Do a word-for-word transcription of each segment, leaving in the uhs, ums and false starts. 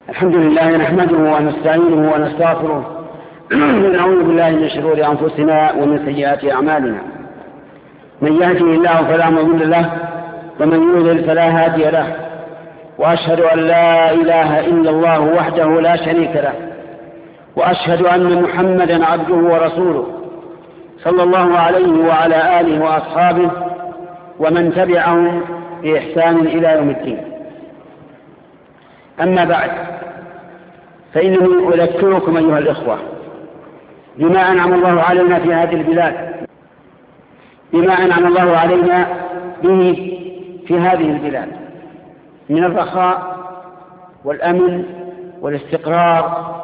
الحمد لله نحمده ونستعينه ونستغفره ونعوذ بالله من شرور أنفسنا ومن سيئات أعمالنا. من يهده الله فلا مضل له ومن يضلل فلا هادي له، وأشهد أن لا إله إلا الله وحده لا شريك له، وأشهد أن محمدا عبده ورسوله صلى الله عليه وعلى آله وأصحابه ومن تبعهم بإحسان إلى يوم الدين. أما بعد، فإنني أذكركم أيها الإخوة بما أنعم الله علينا في هذه البلاد، بما أنعم الله علينا به في هذه البلاد من الرخاء والأمن والاستقرار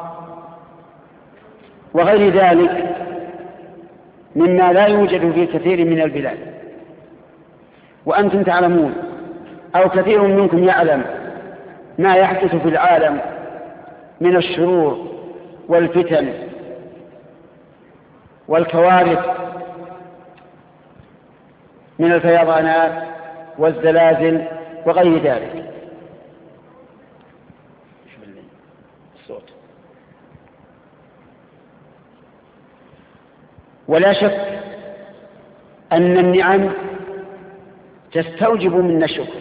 وغير ذلك مما لا يوجد في كثير من البلاد. وأنتم تعلمون أو كثير منكم يعلم ما يحدث في العالم من الشرور والفتن والكوارث من الفيضانات والزلازل وغير ذلك. ولا شك أن النعم تستوجب منا الشكر،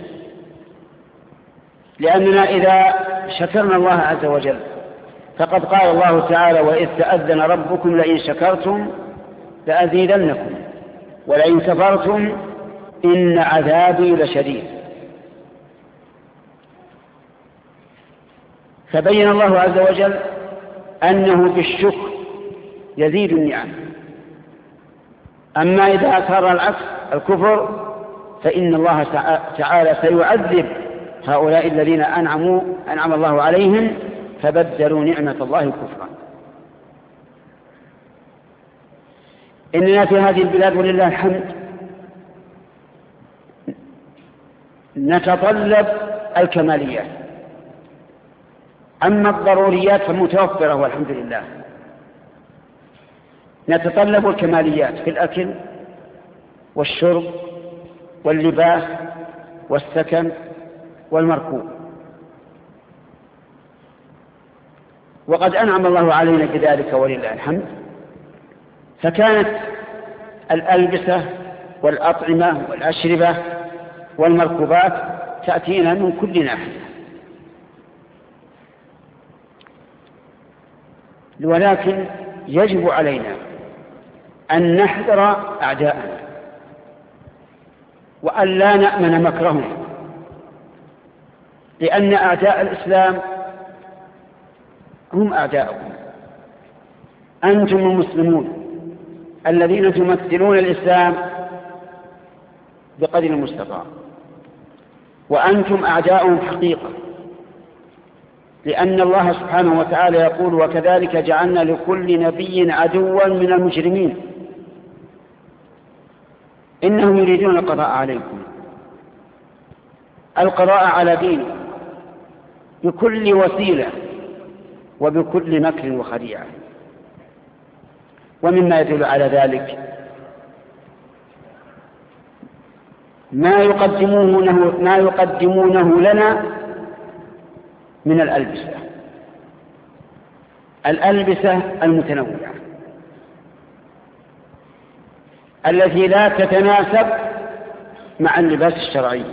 لأننا إذا شكرنا الله عز وجل فقد قال الله تعالى: وإذ تأذن ربكم لئن شكرتم لأزيدنكم ولئن كفرتم إن عذابي لشديد. فبين الله عز وجل أنه بالشكر يزيد النعم. أما إذا أثار العكس الكفر فإن الله تعالى سيعذب هؤلاء الذين أنعموا أنعم الله عليهم فبدلوا نعمة الله كفرا. إننا في هذه البلاد ولله الحمد نتطلب الكماليات، أما الضروريات فمتوفرة والحمد لله. نتطلب الكماليات في الأكل والشرب واللباس والسكن والمركوب، وقد أنعم الله علينا بذلك ولله الحمد. فكانت الألبسة والأطعمة والأشربة والمركوبات تأتينا من كل ناحية، ولكن يجب علينا أن نحذر أعداءنا وأن لا نأمن مكرهم، لأن أعداء الإسلام هم أعداؤكم. أنتم المسلمون الذين تمثلون الإسلام بقدر المستطاع، وأنتم أعداؤهم حقيقة، لأن الله سبحانه وتعالى يقول: وكذلك جعلنا لكل نبي عدوا من المجرمين إنهم يريدون القضاء عليكم، القضاء على دينكم بكل وسيلة وبكل مكر وخديعة. ومما يدل على ذلك ما يقدمونه, ما يقدمونه لنا من الألبسة الألبسة المتنوعة التي لا تتناسب مع اللباس الشرعي.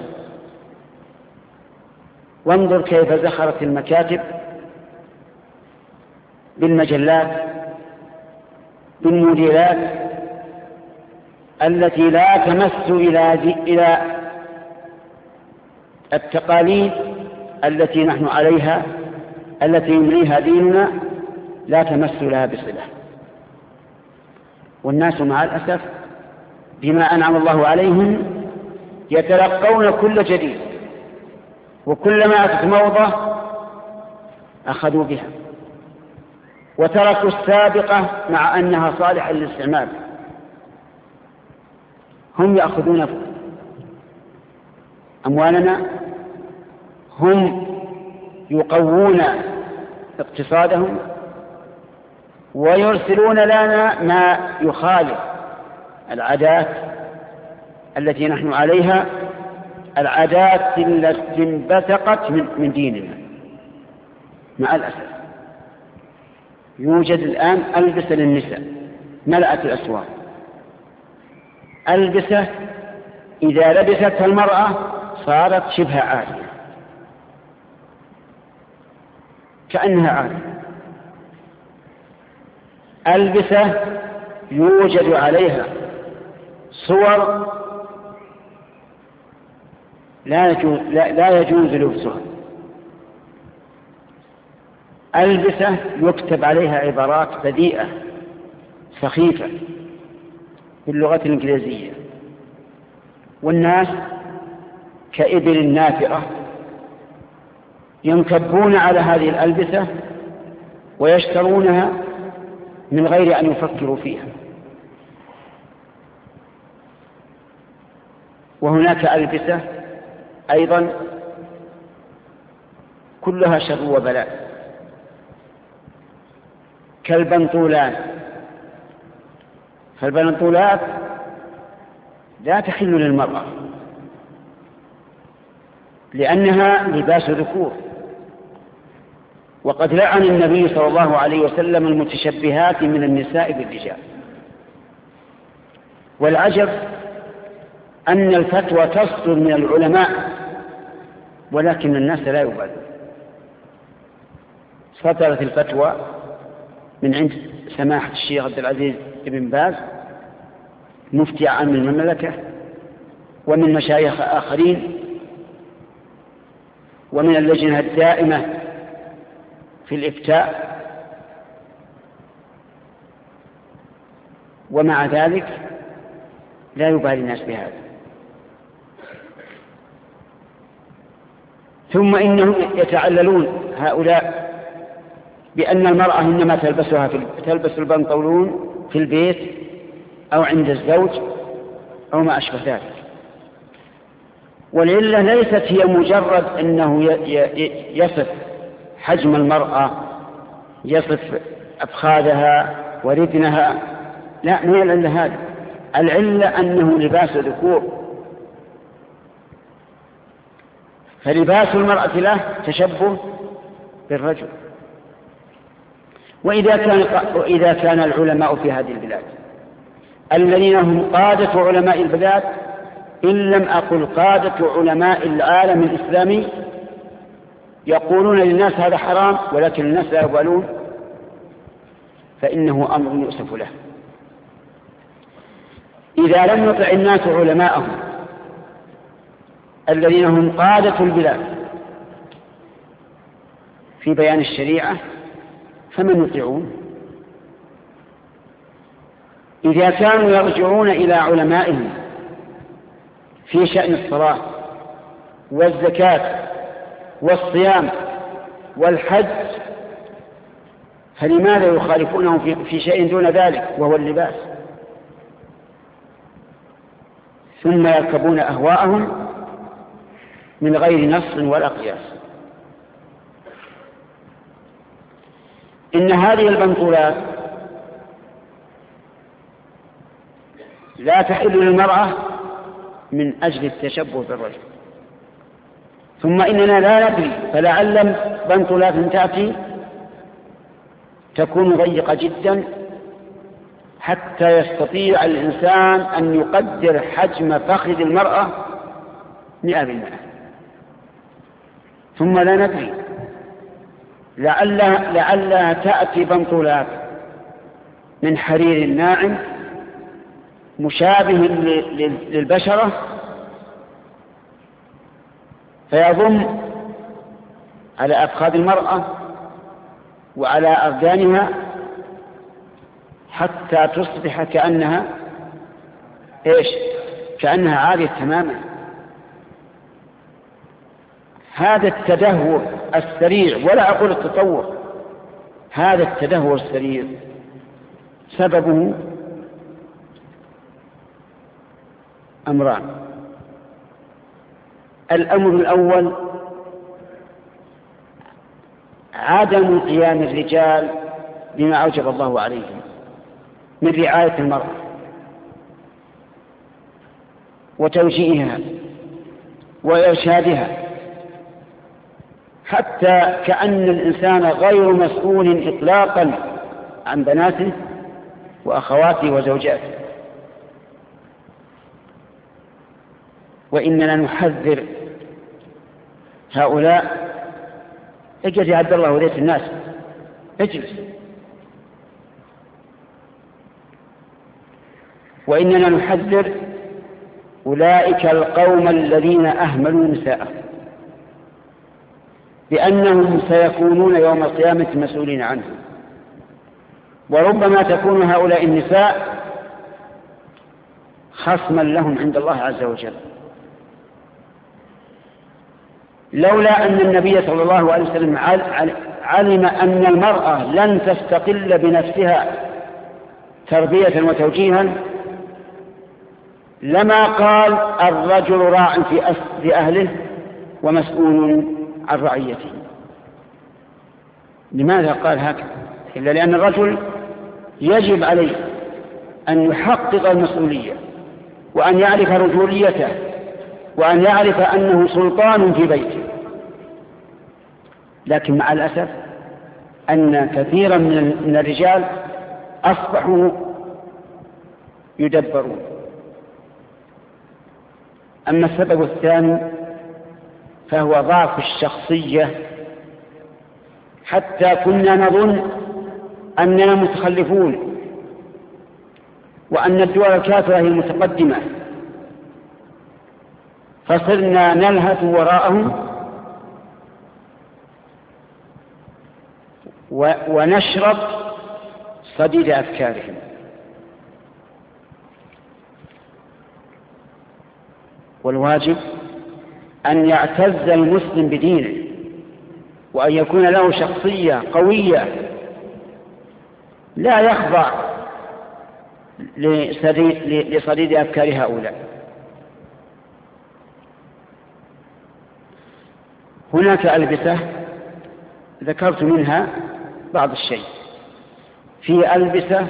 وانظر كيف زخرت المكاتب بالمجلات بالموديلات التي لا تمس إلى إلى التقاليد التي نحن عليها، التي يمليها ديننا، لا تمس لها بصلة. والناس مع الأسف بما أنعم الله عليهم يتلقون كل جديد، وكلما أتت موضة أخذوا بها وتركوا السابقة مع أنها صالحة للاستعمال. هم يأخذون أموالنا، هم يقوون اقتصادهم، ويرسلون لنا ما يخالف العادات التي نحن عليها، العادات التي انبثقت من ديننا. مع الأسف يوجد الآن ألبسة للنساء ملأت الأسواق، ألبسة إذا لبستها المرأة صارت شبه عارية كأنها عارية، ألبسة يوجد عليها صور لا يجوز, لا, لا يجوز لبسها، ألبسة يكتب عليها عبارات بذيئة سخيفة باللغة الإنجليزية، والناس كإبل نافرة ينكبون على هذه الألبسة ويشترونها من غير أن يفكروا فيها. وهناك ألبسة أيضا كلها شر وبلاء كالبنطولات، فالبنطولات لا تحل للمرأة لأنها لباس ذكور، وقد لعن النبي صلى الله عليه وسلم المتشبهات من النساء بالرجال. والعجب أن الفتوى تصدر من العلماء ولكن الناس لا يبالون. صدرت الفتوى من عند سماحة الشيخ عبد العزيز بن باز مفتي عام المملكة ومن مشايخ آخرين ومن اللجنة الدائمة في الإفتاء، ومع ذلك لا يبالي الناس بهذا. ثم إنهم يتعللون هؤلاء بأن المرأة إنما تلبسها في تلبس البنطلون في البيت أو عند الزوج أو ما أشبه ذلك، والعلة ليست هي مجرد أنه يصف حجم المرأة، يصف أفخاذها وردنها، لا، ما هي العلة هذه. العلة أنه لباس ذكور، فلباس المرأة له تشبه بالرجل. وإذا كان, وإذا كان العلماء في هذه البلاد الذين هم قادة علماء البلاد، إن لم أقل قادة علماء العالم الإسلامي، يقولون للناس هذا حرام ولكن الناس لا يبالون، فإنه أمر يؤسف له. إذا لم يطع الناس علماءهم الذين هم قادة البلاد في بيان الشريعة فمن يطيعون؟ إذا كانوا يرجعون إلى علمائهم في شأن الصلاة والزكاة والصيام والحج، فلماذا يخالفونهم في شيء دون ذلك وهو اللباس؟ ثم يركبون أهواءهم من غير نص ولا قياس. إن هذه البنطولات لا تحل للمرأة من أجل التشبه بالرجل. ثم إننا لا ندري، فلعل بنطولات تأتي تكون ضيقة جدا حتى يستطيع الإنسان أن يقدر حجم فخذ المرأة مئة بالمئة. ثم لا ندري، لعلها, لعلها تأتي بنطولات من حرير ناعم مشابه للبشرة فيضم على أفخاذ المرأة وعلى أرجانها حتى تصبح كأنها إيش؟ كأنها عارية تماما. هذا التدهور السريع، ولا أقول التطور، هذا التدهور السريع سببه أمران. الأمر الأول عدم قيام الرجال بما أوجب الله عليهم من رعاية المرأة وتوجيهها وإرشادها حتى كأن الإنسان غير مسؤول إطلاقا عن بناته وأخواته وزوجاته. وإننا نحذر هؤلاء. اجلس يا عبد الله وليت الناس، اجلس. وإننا نحذر أولئك القوم الذين أهملوا نساءهم بأنهم سيكونون يوم القيامة مسؤولين عنهم. وربما تكون هؤلاء النساء خصما لهم عند الله عز وجل، لولا أن النبي صلى الله عليه وسلم علم أن المرأة لن تستقل بنفسها تربية وتوجيها لما قال الرجل راع في أهله ومسؤول عن رعيته. لماذا قال هكذا؟ إلا لأن الرجل يجب عليه أن يحقق المسؤولية وأن يعرف رجوليته وأن يعرف أنه سلطان في بيته. لكن مع الأسف أن كثيرا من الرجال أصبحوا يدبرون. أما السبب الثاني فهو ضعف الشخصية، حتى كنا نظن أننا متخلفون وأن الدول الكافرة هي المتقدمة، فصرنا نلهث وراءهم ونشرب صديد أفكارهم. والواجب أن يعتز المسلم بدينه وأن يكون له شخصية قوية لا يخضع لصديد أفكار هؤلاء. هناك ألبسة ذكرت منها بعض الشيء. في ألبسة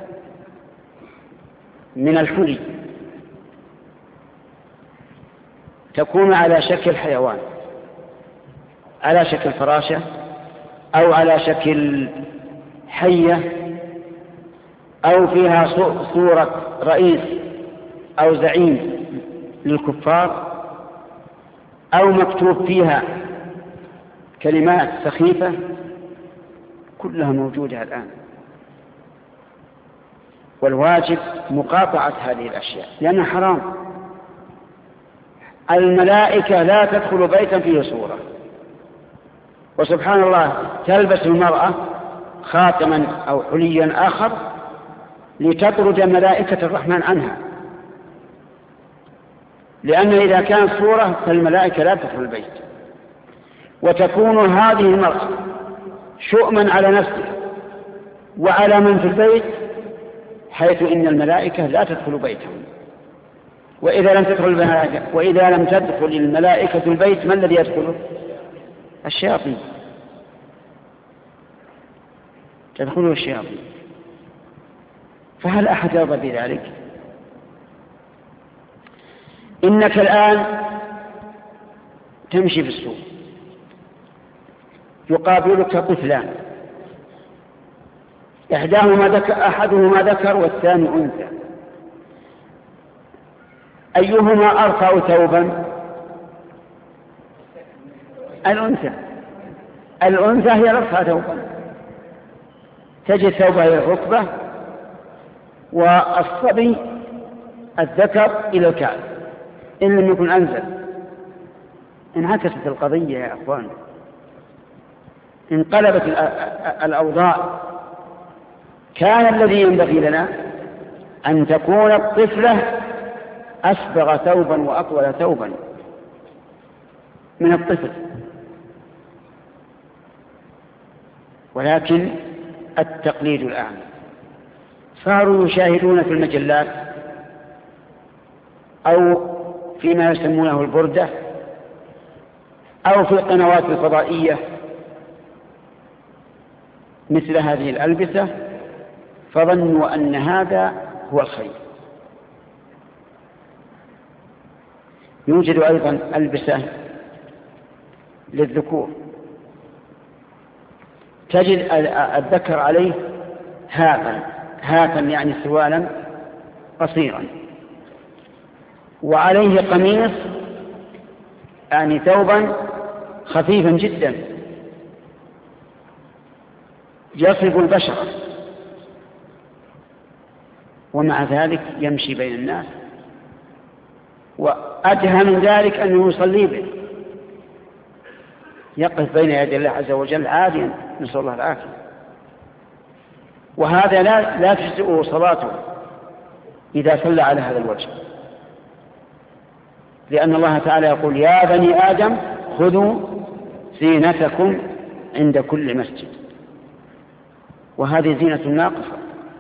من الحلي تكون على شكل حيوان، على شكل فراشة أو على شكل حية، أو فيها صورة رئيس أو زعيم للكفار، أو مكتوب فيها كلمات سخيفة، كلها موجودة الآن. والواجب مقاطعة هذه الأشياء لأنها حرام. الملائكة لا تدخل بيتا فيه صورة، وسبحان الله تلبس المرأة خاتما أو حليا آخر لتطرد ملائكة الرحمن عنها، لأن إذا كانت صورة فالملائكة لا تدخل البيت. وتكون هذه المرأة شؤما على نفسه وعلى من في البيت، حيث إن الملائكة لا تدخل بيتهم. وإذا لم تدخل الملائكة وإذا لم تدخل الملائكة البيت، ما الذي يدخله؟ الشياطين، تدخله الشياطين. فهل أحد يرضى بذلك؟ إنك الآن تمشي في السوق يقابلك طفلان، إحداهما ذكر أحدهما ذكر والثاني أنثى، أيهما أرفع ثوبا؟ الأنثى. الأنثى هي أرفع ثوبا، تجد ثوبها إلى الركبة والصبي الذكر إلى الكعب، إن لم يكن أنزل. انعكست القضية يا أخوان، انقلبت الأوضاع. كان الذي ينبغي لنا أن تكون الطفلة أسبغ ثوبا وأطول ثوبا من الطفل، ولكن التقليد الآن صاروا يشاهدون في المجلات أو فيما يسمونه البردة أو في القنوات الفضائية مثل هذه الألبسة، فظنوا أن هذا هو الخير. يوجد أيضا ألبسة للذكور تجد الذكر عليه هاتا، هاتا يعني سروالا قصيرا، وعليه قميص يعني ثوبا خفيفا جدا يصف البشرة، ومع ذلك يمشي بين الناس، وأدهى من ذلك أنه يصلي به، يقف بين يدي الله عز وجل عاديا، نسأل الله العافية. وهذا لا, لا تجزئه صلاته إذا صلى على هذا الوجه، لأن الله تعالى يقول يا بني آدم خذوا زينتكم عند كل مسجد، وهذه زينة ناقصة،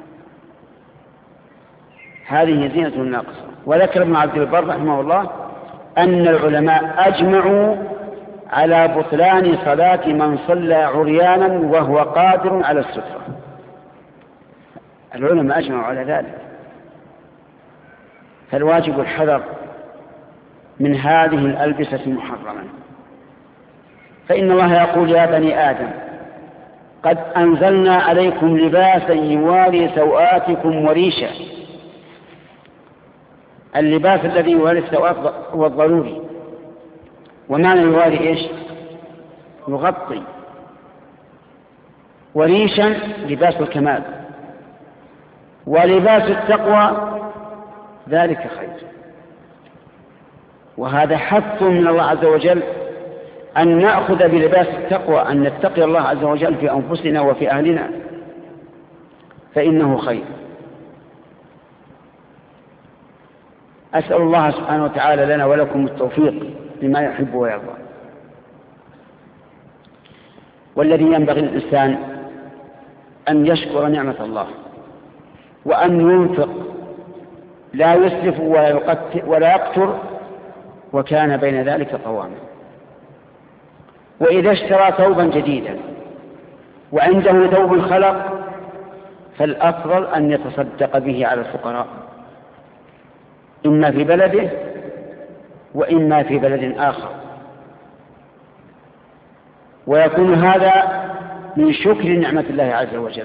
هذه زينة ناقصة. وذكر ابن عبد البر رحمه الله أن العلماء أجمعوا على بطلان صلاة من صلى عريانا وهو قادر على السترة، العلماء أجمعوا على ذلك. فالواجب الحذر من هذه الألبسة المحرمة، فإن الله يقول يا بني آدم قد أنزلنا عليكم لباسا يواري سوآتكم وريشا. اللباس الذي يواري السوآت هو الضروري، ومعنى يواري إيش؟ يغطي. وريشا لباس الكمال، ولباس التقوى ذلك خير. وهذا حث من الله عز وجل أن نأخذ بلباس التقوى، أن نتقي الله عز وجل في أنفسنا وفي أهلنا، فإنه خير. أسأل الله سبحانه وتعالى لنا ولكم التوفيق لما يحب ويرضى. والذي ينبغي للإنسان أن يشكر نعمة الله، وأن ينفق، لا يسرف ولا يقتر، وكان بين ذلك قواما. وإذا اشترى ثوبا جديدا وعنده ثوب خلق فالأفضل أن يتصدق به على الفقراء، إما في بلده وإما في بلد آخر، ويكون هذا من شكر نعمة الله عز وجل.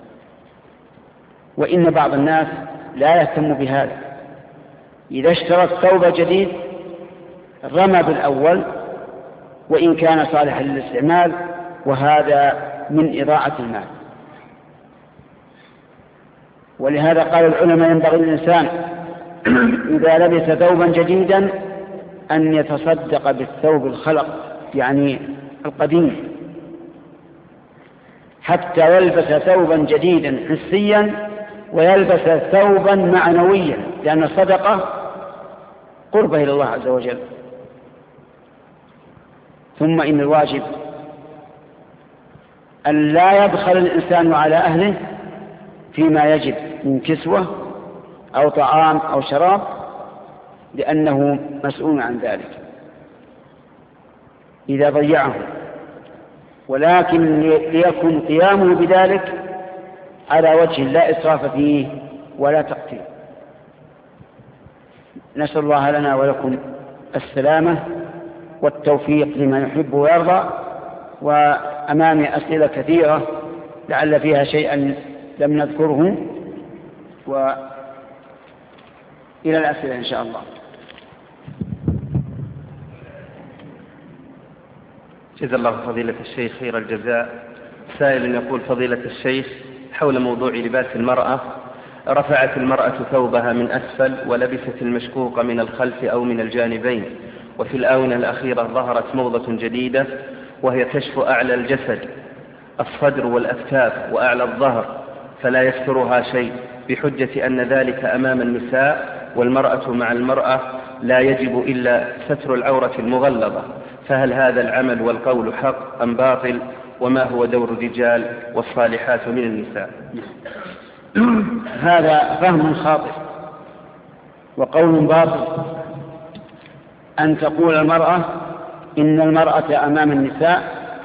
وإن بعض الناس لا يهتم بهذا، إذا اشترى الثوب جديد رمى بالأول وإن كان صالحا للاستعمال، وهذا من إضاعة المال. ولهذا قال العلماء ينبغي للإنسان إذا لبس ثوبا جديدا أن يتصدق بالثوب الخلق يعني القديم، حتى يلبس ثوبا جديدا حسيا ويلبس ثوبا معنويا، لأن الصدقة قربة إلى الله عز وجل. ثم إن الواجب أن لا يبخل الإنسان على أهله فيما يجب من كسوة أو طعام أو شراب، لأنه مسؤول عن ذلك إذا ضيعه، ولكن ليكن قيامه بذلك على وجه لا إسراف فيه ولا تقتير. نسأل الله لنا ولكم السلامة والتوفيق لما يحب ويرضى. وأمامي أسئلة كثيرة لعل فيها شيئا لم نذكره، وإلى الأسئلة إن شاء الله. جزا الله فضيلة الشيخ خير الجزاء. سائل يقول فضيلة الشيخ حول موضوع لباس المرأة، رفعت المرأة ثوبها من أسفل ولبست المشقوق من الخلف أو من الجانبين، وفي الآونة الأخيرة ظهرت موضة جديدة وهي كشف أعلى الجسد، الصدر والأكتاف وأعلى الظهر، فلا يسترها شيء بحجة أن ذلك أمام النساء، والمرأة مع المرأة لا يجب إلا ستر العورة المغلظة، فهل هذا العمل والقول حق أم باطل؟ وما هو دور الرجال والصالحات من النساء؟ هذا فهم خاطئ وقول باطل، أن تقول المرأة إن المرأة أمام النساء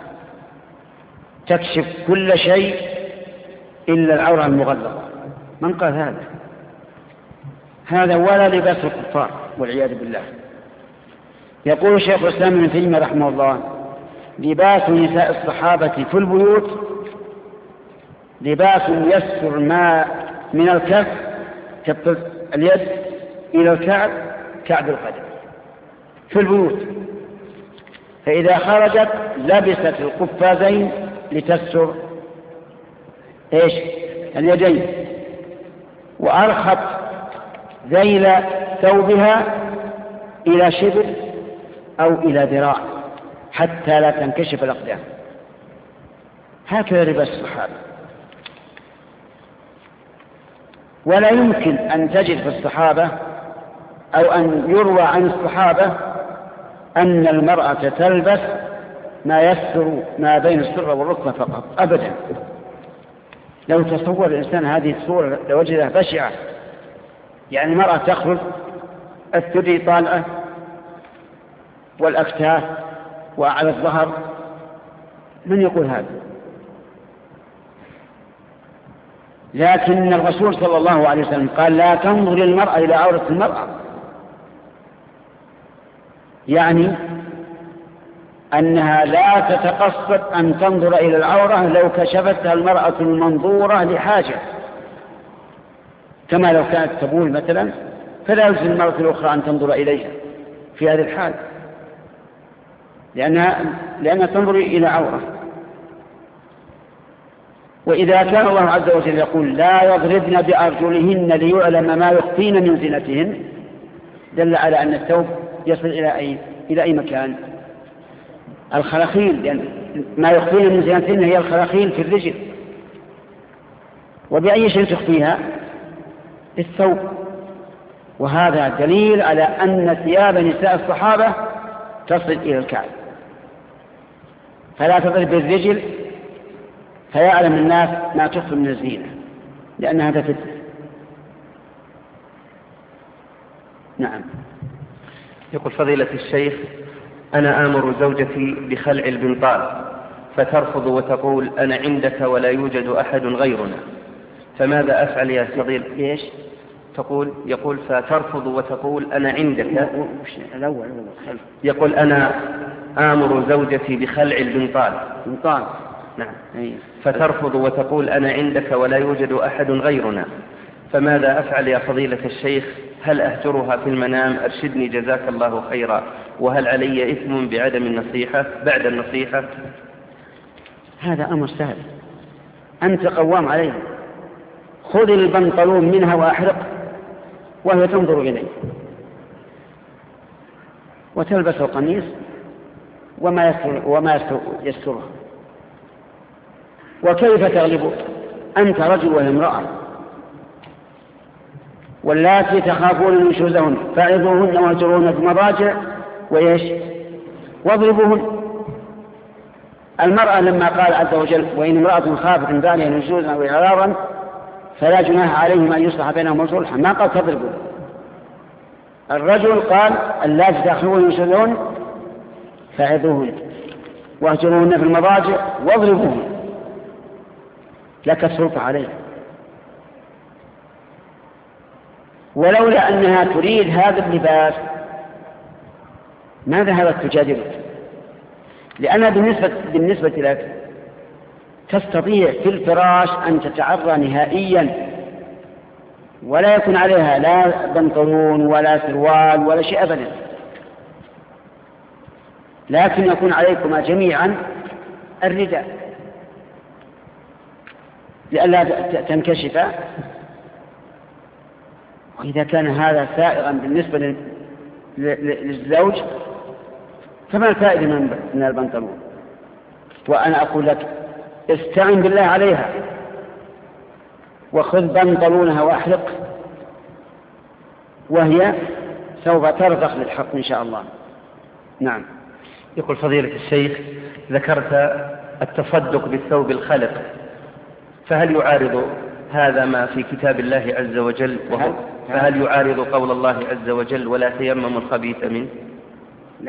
تكشف كل شيء إلا العورة المغلظة. من قال هذا؟ هذا ولا لباس الكفار والعياذ بالله. يقول الشيخ الإسلام ابن تيمية رحمه الله لباس نساء الصحابة في البيوت لباس يستر ما من الكف كف اليد إلى الكعب كعب القدم في البيوت، فإذا خرجت لبست القفازين لتستر إيش اليدين، وأرخت ذيل ثوبها إلى شبر أو إلى ذراع حتى لا تنكشف الأقدام. هكذا لباس الصحابة. ولا يمكن أن تجد في الصحابة أو أن يروى عن الصحابة أن المرأة تلبس ما يستر ما بين السرة والركبة فقط أبدا. لو تصور الإنسان هذه الصورة لوجدها بشعة، يعني المرأة تخرج الثدي طالعة والأكتاف وعلى الظهر، من يقول هذا؟ لكن الرسول صلى الله عليه وسلم قال لا تنظر المرأة إلى عورة المرأة، يعني أنها لا تتقصد أن تنظر إلى العورة لو كشفتها المرأة المنظورة لحاجة، كما لو كانت تبول مثلا فلا يلزم المرأة الأخرى أن تنظر إليها في هذه الحال، لأنها, لأنها تنظر إلى عورة. وإذا كان الله عز وجل يقول لا يضربن بأرجلهن ليعلم ما يخفين من زينتهن، دل على أن الثوب يصل إلى أي, إلى أي مكان؟ الخلاخيل، لأن ما يخفين من زينتهن هي الخلاخيل في الرجل. وبأي شيء تخفيها؟ الثوب. وهذا دليل على أن ثياب نساء الصحابة تصل إلى الكعب، فلا تضرب بالرجل فيعلم الناس ما تخفي من الزينة، لأن هذا فتنة. نعم. يقول فضيلة الشيخ أنا آمر زوجتي بخلع البنطال فترفض وتقول أنا عندك ولا يوجد أحد غيرنا، فماذا أفعل يا فضيلة؟ ليش؟ تقول يقول فترفض وتقول أنا عندك. الأول يقول أنا آمر زوجتي بخلع البنطال بنطال نعم فترفض وتقول أنا عندك ولا يوجد أحد غيرنا، فماذا أفعل يا فضيلة الشيخ؟ هل أهجرها في المنام؟ أرشدني جزاك الله خيرا. وهل علي إثم بعدم النصيحة بعد النصيحة؟ هذا أمر سهل، أنت قوام عليه. خذ البنطلون منها وأحرق وهي تنظر إليه، وتلبس القميص وما يستر وما يسترها. وكيف تغلبه؟ أنت رجل وهي امرأة، واللاتي تخافون نشوزهن فعظوهن واهجروهن في المضاجع وإيش واضربوهن. المرأة لما قال عز وجل وإن امرأة خافت من بعلها نشوزا أو إعراضا فلا جناح عليهم أن يصلح بينهم صلحا، ما قال تضربوا. الرجل قال اللاتي تخافون نشوزهن فعظوهن واهجروهن في المضاجع واضربوهن، لك السلطة عليه. ولولا أنها تريد هذا اللباس ما ذهبت تجادلك، لأنها بالنسبة, بالنسبة لك تستطيع في الفراش أن تتعرى نهائيا ولا يكون عليها لا بنطلون ولا سروال ولا شيء أبدا، لكن يكون عليكما جميعا الرداء لئلا تنكشفا. وإذا كان هذا سائغا بالنسبة للزوج فما الفائدة من البنطلون؟ وأنا أقول لك استعن بالله عليها وخذ بنطلونها وأحرق وهي سوف ترضخ للحق إن شاء الله. نعم. يقول فضيلة الشيخ ذكرت التصدق بالثوب الخلق، فهل يعارض هذا ما في كتاب الله عز وجل؟ وهو فهل يعارض قول الله عز وجل ولا تيمموا الخبيث منه؟ لا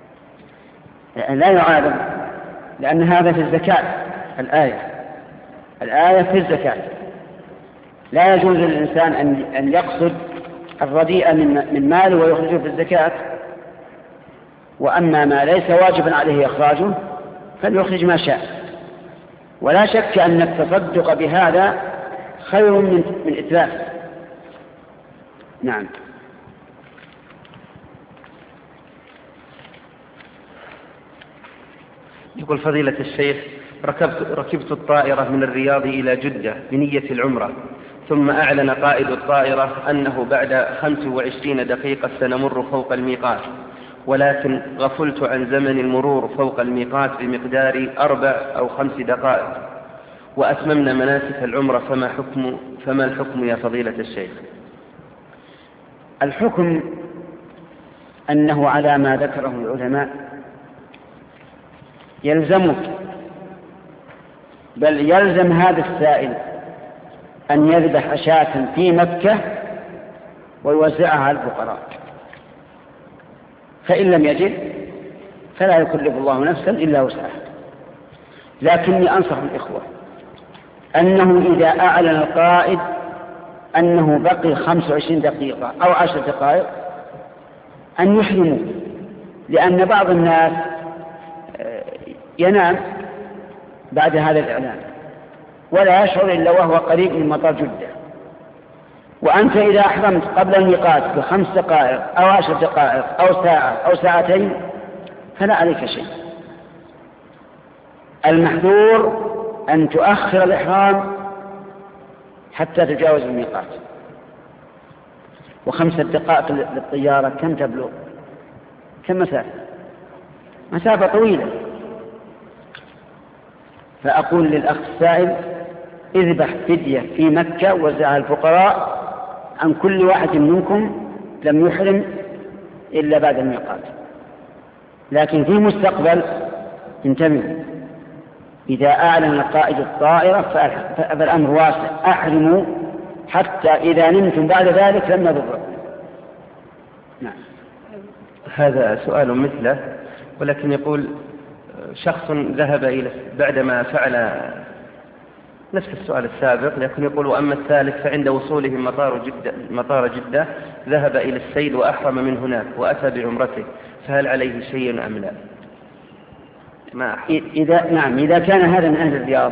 لا يعارض، لأن هذا في الزكاة. الآية الآية في الزكاة لا يجوز للإنسان أن يقصد الرديء من ماله ويخرجه في الزكاة، وأما ما ليس واجبا عليه إخراجه فليخرج ما شاء. ولا شك أن التصدق بهذا خير من من إتلافه. نعم. يقول فضيلة الشيخ: ركبت, ركبت الطائرة من الرياض إلى جدة بنية العمرة، ثم أعلن قائد الطائرة أنه بعد خمس وعشرين دقيقة سنمر فوق الميقات، ولكن غفلت عن زمن المرور فوق الميقات بمقدار أربع أو خمس دقائق، وأتممنا مناسك العمرة، فما حكم فما الحكم يا فضيلة الشيخ؟ الحكم أنه على ما ذكره العلماء يلزمك، بل يلزم هذا السائل أن يذبح شاة في مكة ويوزعها على الفقراء، فإن لم يجد فلا يكلف الله نفسا إلا وسعها. لكني أنصح الإخوة أنه إذا أعلن القائد أنه بقي خمس وعشرين دقيقة أو عشر دقائق أن يحرموا، لأن بعض الناس ينام بعد هذا الإعلان ولا يشعر إلا وهو قريب من مطار جدة، وأنت إذا أحرمت قبل الميقات بخمس دقائق أو عشر دقائق أو ساعة أو ساعتين فلا عليك شيء. المحذور أن تؤخر الإحرام حتى تجاوز الميقات. وخمسة دقائق للطيارة كم تبلغ؟ كم مسافة؟ مسافة طويلة. فأقول للأخ السائل: اذبح فدية في مكة وزعها الفقراء عن كل واحد منكم لم يحرم إلا بعد الميقات. لكن في المستقبل انتبهوا، إذا أعلن قائد الطائرة فالأمر واسع، أحرموا حتى إذا نمتم بعد ذلك لم يضركم. نعم. هذا سؤال مثله، ولكن يقول شخص ذهب إلى بعدما فعل نفس السؤال السابق، لكن يقول: وأما الثالث فعند وصولهم مطار جدة, مطار جدة ذهب إلى السيل وأحرم من هناك وأتى بعمرته، فهل عليه شيء أم لا؟ ما إذا نعم إذا كان هذا من أهل الرياض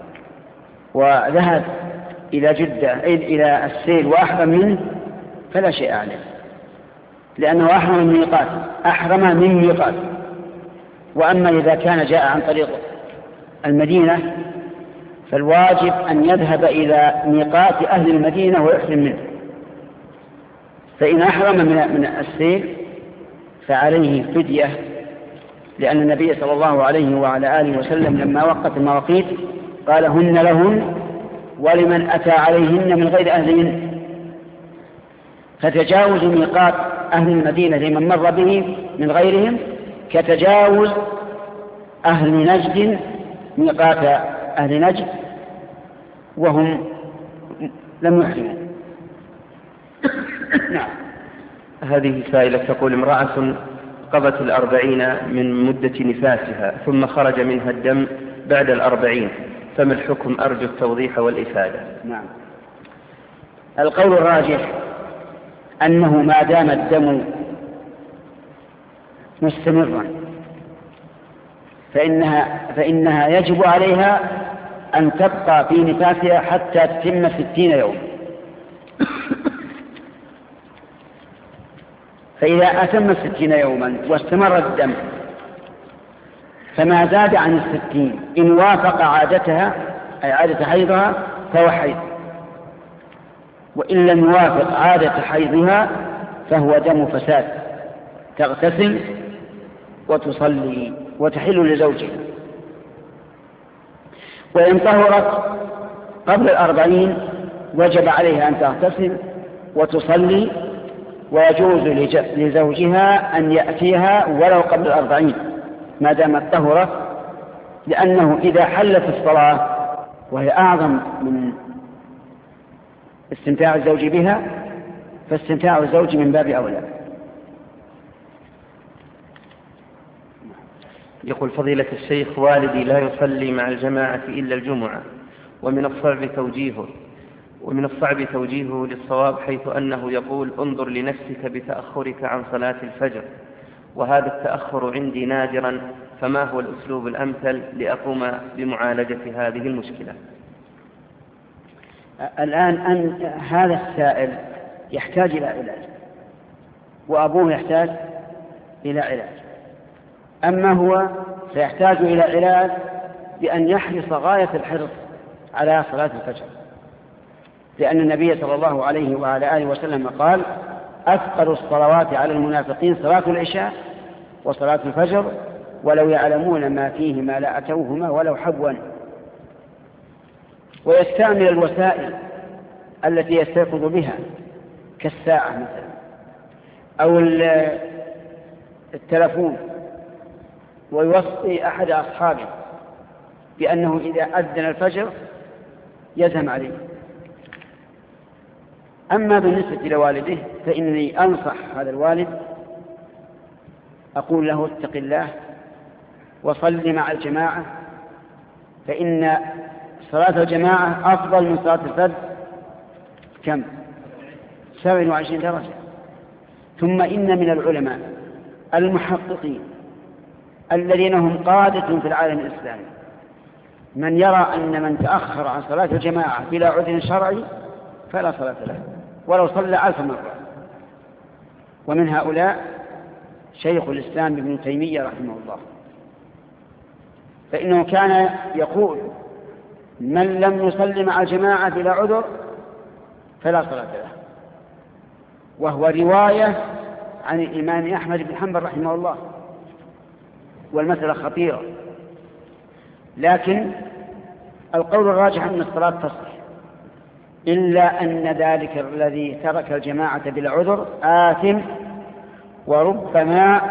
وذهب إلى جدة إلى السيل وأحرم منه فلا شيء عليه، لأنه أحرم من ميقات أحرم من ميقات. وأما إذا كان جاء عن طريق المدينة فالواجب أن يذهب إلى ميقات أهل المدينة ويحرم منه. فإن أحرم من السيل فعليه فدية، لأن النبي صلى الله عليه وعلى آله وسلم لما وقت المواقيت قال: هن لهن ولمن أتى عليهن من غير أهلهن. فتجاوز ميقات أهل المدينة لمن مر به من غيرهم كتجاوز أهل نجد ميقات أهل نجد وهم لم يحرموا. نعم. هذه سائلة تقول: امرأة قضت الأربعين من مدة نفاسها ثم خرج منها الدم بعد الأربعين، فما الحكم؟ أرجو التوضيح والإفادة. نعم. القول الراجح أنه ما دام الدم مستمرا فإنها, فإنها يجب عليها أن تبقى في نفاسها حتى تتم ستين يوم. فإذا أتم الستين يوما واستمر الدم فما زاد عن الستين إن وافق عادتها أي عادة حيضها فهو حيض، وإن لم يوافق عادة حيضها فهو دم فساد، تغتسل وتصلي وتحل لزوجها. وإن طهرت قبل الأربعين وجب عليها أن تغتسل وتصلي، ويجوز لزوجها أن يأتيها ولو قبل الأربعين ما دامت طهرت، لأنه إذا حلت الصلاة وهي أعظم من استمتاع الزوج بها فاستمتاع الزوج من باب أولى. يقول فضيلة الشيخ: والدي لا يصلي مع الجماعة إلا الجمعة، ومن الصعب توجيهه ومن الصعب توجيهه للصواب، حيث أنه يقول: انظر لنفسك بتأخرك عن صلاة الفجر، وهذا التأخر عندي نادرا، فما هو الأسلوب الأمثل لأقوم بمعالجة هذه المشكلة؟ الآن أن هذا السائل يحتاج إلى علاج، وأبوه يحتاج إلى علاج. أما هو سيحتاج إلى علاج بأن يحرص غاية الحرص على صلاة الفجر، لأن النبي صلى الله عليه وعلى آله وسلم قال: أثقل الصلوات على المنافقين صلاة العشاء وصلاة الفجر، ولو يعلمون ما فيهما لأتوهما ولو حبوا. ويستعمل الوسائل التي يستيقظ بها كالساعة مثلا أو التلفون، ويوصي أحد أصحابه بأنه إذا أذن الفجر يزهم عليه. أما بالنسبة لوالده فإني أنصح هذا الوالد، أقول له: اتق الله وصل مع الجماعة، فإن صلاة الجماعة أفضل من صلاة الفرد كم؟ سبع وعشرين درجة. ثم إن من العلماء المحققين الذين هم قادة في العالم الإسلامي من يرى أن من تأخر عن صلاة الجماعة بلا عذر شرعي فلا صلاة له ولو صلى ألف مرة. ومن هؤلاء شيخ الإسلام ابن تيمية رحمه الله، فإنه كان يقول: من لم يصل مع الجماعة بلا عذر فلا صلاة له. وهو رواية عن الإمام أحمد بن حنبل رحمه الله، والمسألة خطيرة. لكن القول الراجح أن الصلاة تصح، إلا أن ذلك الذي ترك الجماعة بلا عذر آثم، وربما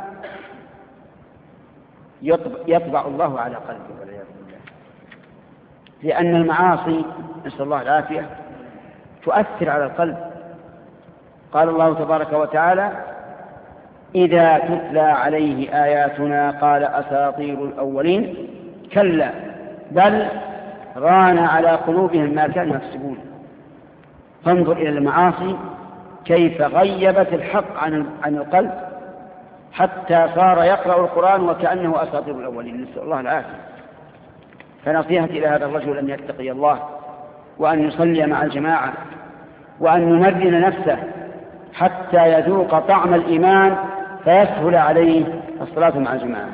يطبع الله على قلبه والعياذ بالله، لأن المعاصي نسأل الله العافية تؤثر على القلب. قال الله تبارك وتعالى: إذا تتلى عليه آياتنا قال أساطير الأولين كلا بل ران على قلوبهم ما كانوا يكسبون. فانظر إلى المعاصي كيف غيبت الحق عن عن القلب حتى صار يقرأ القرآن وكأنه أساطير الأولين، نسأل الله العافية. فنصيحتي إلى هذا الرجل أن يتقي الله، وأن يصلي مع الجماعة، وأن يمرن نفسه حتى يذوق طعم الإيمان فيسهل عليه الصلاة مع الجماعة.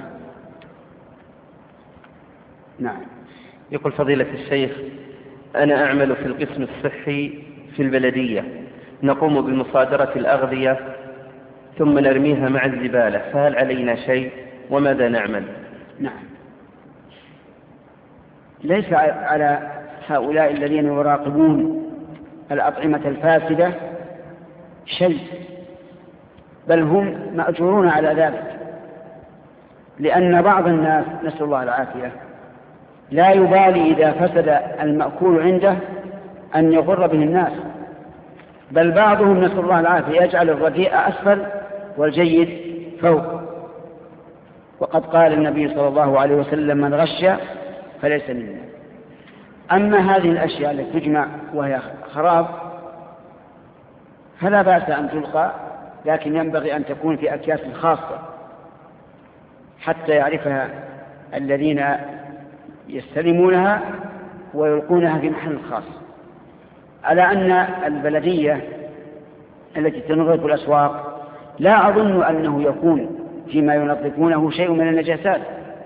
نعم. يقول فضيلة الشيخ: أنا أعمل في القسم الصحي في البلدية، نقوم بمصادرة الأغذية ثم نرميها مع الزبالة، فهل علينا شيء وماذا نعمل؟ نعم، ليس على هؤلاء الذين يراقبون الأطعمة الفاسدة شيء، بل هم مأجورون على ذلك، لأن بعض الناس نسأل الله العافية لا يبالي إذا فسد المأكول عنده أن يغر به الناس، بل بعضهم نسأل الله العافية يجعل الرديء أسفل والجيد فوق. وقد قال النبي صلى الله عليه وسلم: من غش فليس منا. أما هذه الأشياء التي تجمع وهي خراب فلا بأس أن تلقى، لكن ينبغي أن تكون في أكياس خاصة حتى يعرفها الذين يستلمونها ويلقونها في محل خاص. على أن البلدية التي تنظف الأسواق لا أظن أنه يكون فيما ينظفونه شيء من النجاسات،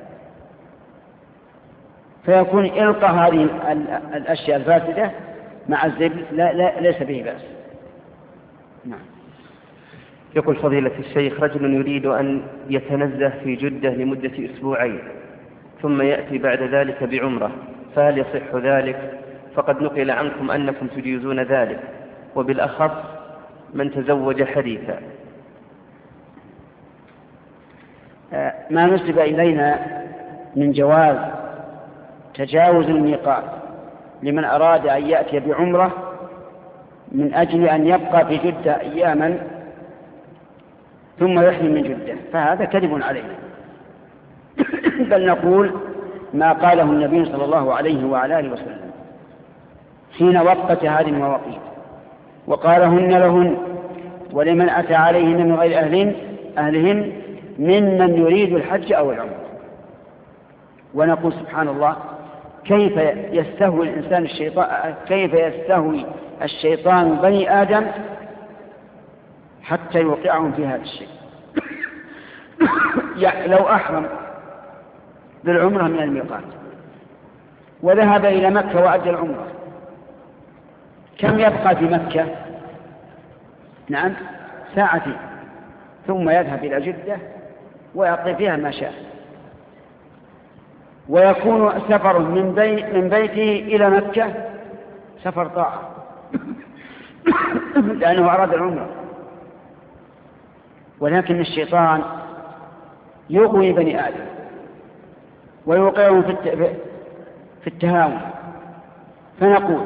فيكون إلقى هذه الأشياء الفاسدة مع الزبل لا لا ليس به بأس. نعم. يقول فضيلة الشيخ: رجل يريد أن يتنزه في جدة لمدة أسبوعين ثم يأتي بعد ذلك بعمرة، فهل يصح ذلك؟ فقد نقل عنكم أنكم تجيزون ذلك، وبالأخص من تزوج حديثا. ما نسب إلينا من جواز تجاوز الميقات لمن أراد أن يأتي بعمرة من أجل أن يبقى في جدة أياما ثم يحرم من جدة، فهذا كذب علينا. بل نقول ما قاله النبي صلى الله عليه وعلى آله وسلم حين وقت هذه المواقيت، وقالهن لهن ولمن أتى عليهن من غير أهلهن, أهلهن ممن يريد الحج أو العمرة. ونقول سبحان الله كيف يستهوي الإنسان الشيطان كيف يستهوي الشيطان بني آدم حتى يوقعهم في هذا الشيء. يعني لو أحرم بالعمرة من الميقات وذهب إلى مكة وأدى العمرة، كم يبقى في مكة؟ نعم ساعتين، ثم يذهب إلى جدة ويقضي فيها ما شاء، ويكون سفر من, بي من بيته إلى مكة سفر طاعة لأنه أراد العمرة. ولكن الشيطان يغوي بني آدم ويوقعهم في التهاون. فنقول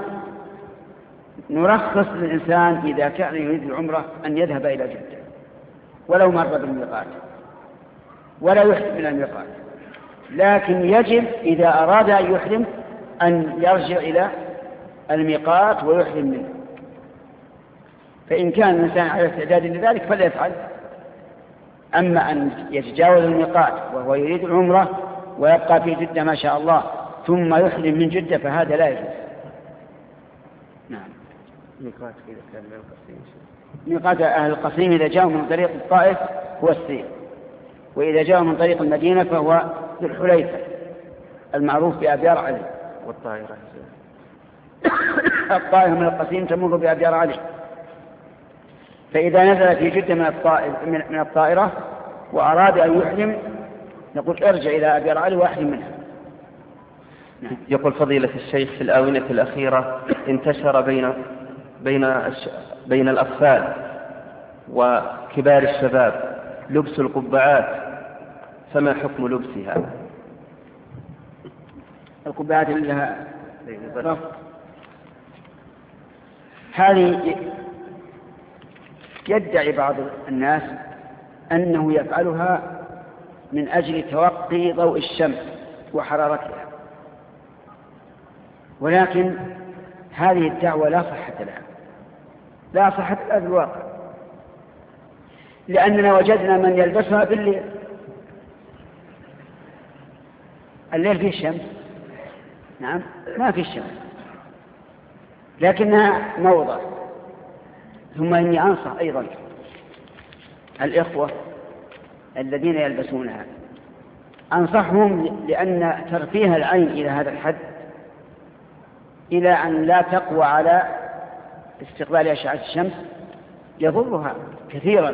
نرخص للإنسان إذا كان يريد العمرة أن يذهب إلى جدة ولو مر بالميقات ولا يحرم من الميقات، لكن يجب إذا أراد أن يحرم أن يرجع إلى الميقات ويحرم منه. فإن كان الإنسان على استعداد لذلك فليفعل. أما أن يتجاوز الميقات وهو يريد العمرة ويبقى في جدة ما شاء الله ثم يحرم من جدة فهذا لا يجوز. نعم. ميقات إذا كان من القصيم ميقات أهل القصيم إذا جاءوا من طريق الطائف هو السير، وإذا جاءوا من طريق المدينة فهو ذو الحليفة المعروف بأبيار علي. والطائرة الطائرة من القصيم تمر بأبيار علي. فإذا نزل في جدة من من الطائرة وأراد أن يحرم نقول ارجع إلى أبيار علي وأحرم منها. نعم. يقول فضيلة الشيخ في الآونة الأخيرة انتشر بين بين الش... بين الأطفال وكبار الشباب لبس القبعات، فما حكم لبسها؟ القبعات اللي لها هذه يدعي بعض الناس أنه يفعلها من أجل توقي ضوء الشمس وحرارتها، ولكن هذه الدعوة لا صحة لها، لا صحة لها في الواقع، لأننا وجدنا من يلبسها بالليل. الليل فيه الشمس، نعم ما فيه الشمس، لكنها موضة. ثم إني أنصح أيضا الإخوة الذين يلبسونها، أنصحهم لأن ترفيه العين إلى هذا الحد إلى أن لا تقوى على استقبال أشعة الشمس يضرها كثيرا،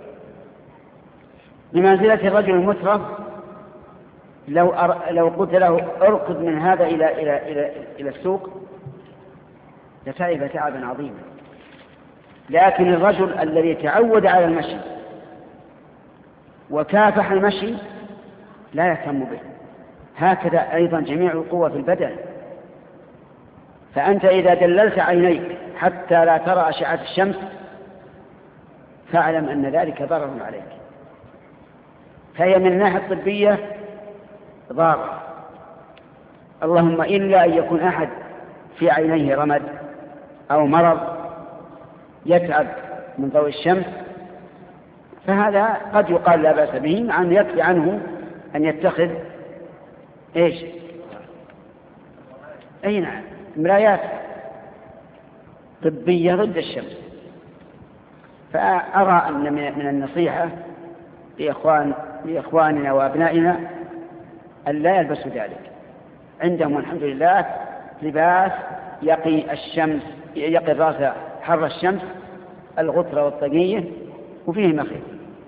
بمنزلة الرجل المترف لو أر... لو قلت له اركض من هذا إلى إلى إلى إلى السوق لتعب تعبا عظيما. لكن الرجل الذي تعود على المشي وكافح المشي لا يهتم به. هكذا أيضا جميع القوة في البدن. فأنت إذا دللت عينيك حتى لا ترى أشعة الشمس فاعلم أن ذلك ضرر عليك. فهي من الناحية الطبية ضار، اللهم إلا أن يكون أحد في عينيه رمد أو مرض يتعب من ضوء الشمس، فهذا قد يقال لا بأس به، مع أن يكفي عنه أن يتخذ إيش أي نعم مرايات طبية ضد الشمس. فأرى أن من النصيحة لإخوان لإخواننا وأبنائنا أن لا يلبسوا ذلك. عندهم الحمد لله لباس يقي الشمس، يقي الرأس حر الشمس، الغطرة والطاقية، وفيه مخيط.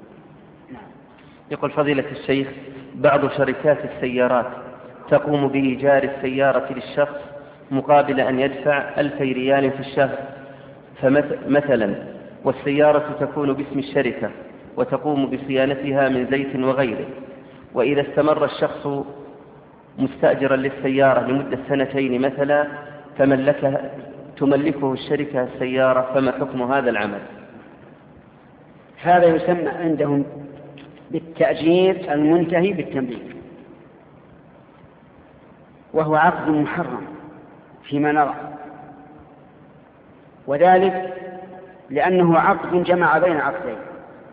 يقول فضيلة الشيخ بعض شركات السيارات تقوم بإيجار السيارة للشخص مقابل أن يدفع ألفي ريال في الشهر فمثلا، والسيارة تكون باسم الشركة وتقوم بصيانتها من زيت وغيره، وإذا استمر الشخص مستأجرا للسيارة لمدة سنتين مثلا فملكها تملكه الشركة السيارة، فما حكم هذا العمل؟ هذا يسمى عندهم بالتأجير المنتهي بالتمليك، وهو عقد محرم فيما نرى، وذلك لأنه عقد جمع بين عقدين.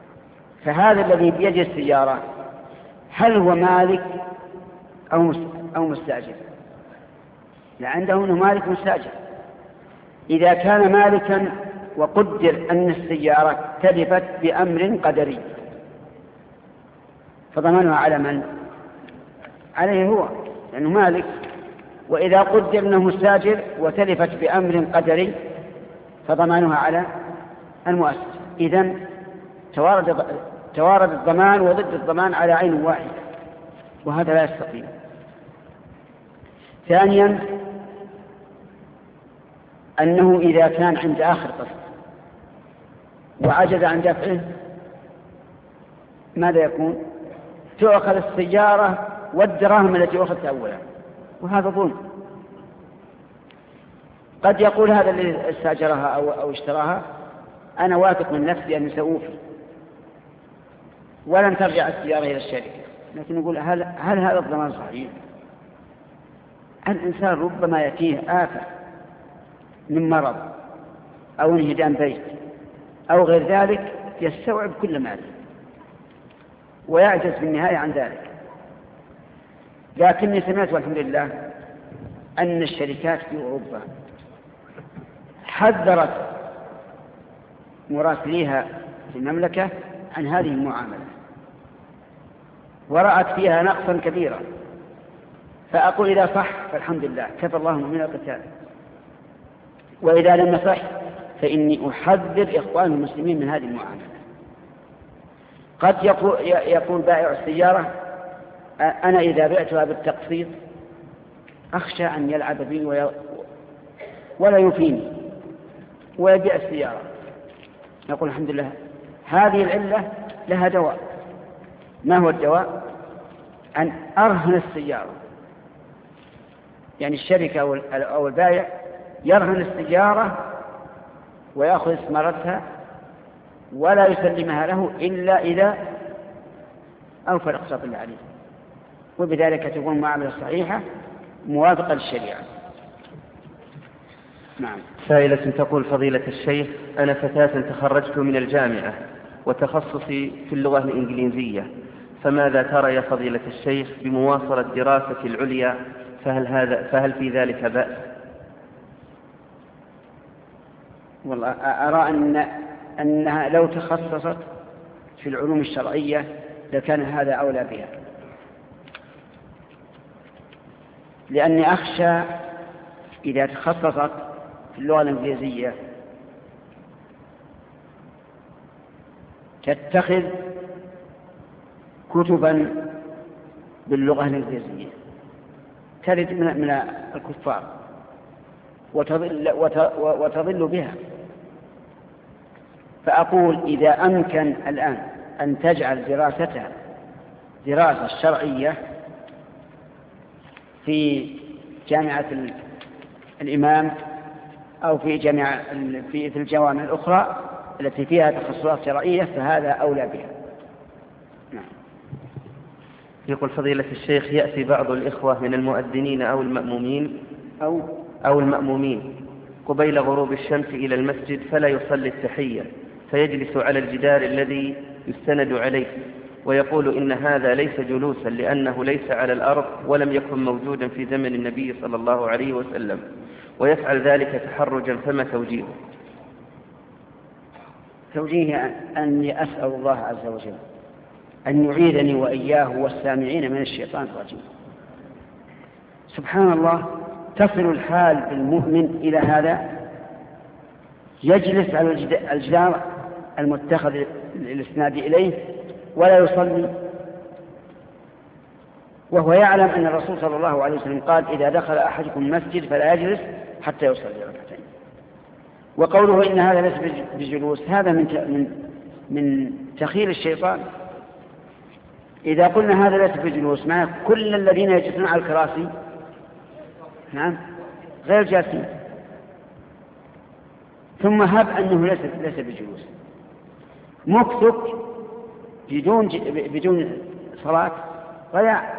فهذا الذي بيده السيارة هل هو مالك أو أو مستأجر؟ لا، عنده أنه مالك مستأجر. إذا كان مالكا وقدر أن السيارة تلفت بأمر قدري فضمانها على من؟ عليه هو، لأنه مالك. وإذا قدر أنه مستأجر وتلفت بأمر قدري فضمانها على المؤسس. إذن توارد توارد الضمان وضد الضمان على عين واحدة، وهذا لا يستقيم. ثانيا أنه إذا كان عند آخر قسط وعجز عن دفعه ماذا يكون؟ تؤخذ السيارة والدراهم التي أخذت أولا، وهذا ظلم. قد يقول هذا الذي استأجرها أو, أو اشتراها أنا واثق من نفسي أن سأوفي ولن ترجع السيارة إلى الشركة، لكن يقول هل, هل هذا الضمان صحيح؟ الإنسان ربما يأتيه آفة من مرض أو انهدام بيت أو غير ذلك يستوعب كل ماله ويعجز في النهاية عن ذلك. لكني سمعت والحمد لله أن الشركات في أوروبا حذرت مراسليها في المملكة عن هذه المعاملة ورأت فيها نقصا كبيرا. فأقول إذا صح فالحمد لله، كفى الله من القتال، وإذا لم يصح فإني أحذر إخوان المسلمين من هذه المعاملة. قد يقول, يقول بائع السيارة أنا إذا بعتها بالتقسيط أخشى أن يلعب بي ولا يفيني ويبيع السيارة. نقول الحمد لله هذه العلة لها دواء. ما هو الدواء؟ أن أرهن السيارة، يعني الشركة أو البائع يرهن السيارة ويأخذ استثمارتها ولا يسلمها له إلا إذا أوفى الأقساط اللي عليه، وبذلك تكون معاملة صحيحة موافقة للشريعة. نعم. سائلة تقول فضيلة الشيخ أنا فتاة تخرجت من الجامعة وتخصصي في اللغة الإنجليزية، فماذا ترى يا فضيلة الشيخ بمواصلة دراستي العليا؟ فهل, هذا فهل في ذلك بأس؟ والله أرى أن أنها لو تخصصت في العلوم الشرعية لكان هذا أولى بها، لأني أخشى إذا تخصصت في اللغة الإنجليزية تتخذ كتبا باللغة الإنجليزية ترد من الكفار وتضل, وتضل بها. فأقول إذا أمكن الآن أن تجعل دراستها دراسة شرعية في جامعة الإمام أو في جامعة في في الجوامع الأخرى التي فيها تخصصات شرعية فهذا أولى بها. نعم. يقول فضيلة الشيخ يأتي بعض الإخوة من المؤذنين أو المأمومين أو أو المأمومين قبيل غروب الشمس إلى المسجد فلا يصلي التحية، فيجلس على الجدار الذي يستند عليه ويقول إن هذا ليس جلوسا لأنه ليس على الأرض ولم يكن موجودا في زمن النبي صلى الله عليه وسلم، ويفعل ذلك تحرجا، فما توجيهه؟ توجيه أني أسأل الله عز وجل أن يعيذني وإياه والسامعين من الشيطان الرجيم. سبحان الله، تصل الحال بالمؤمن إلى هذا، يجلس على الجدار المتخذ الاسناد إليه ولا يصلي، وهو يعلم أن الرسول صلى الله عليه وسلم قال إذا دخل أحدكم المسجد فلا يجلس حتى يصلي ركعتين. وقوله إن هذا ليس بجلوس هذا من من من تخيل الشيطان. إذا قلنا هذا ليس بجلوس مع كل الذين يجلسون على الكراسي نعم غير جالسين، ثم هب أنه ليس ليس بجلوس، مكثك بدون بدون صلاة ضياع.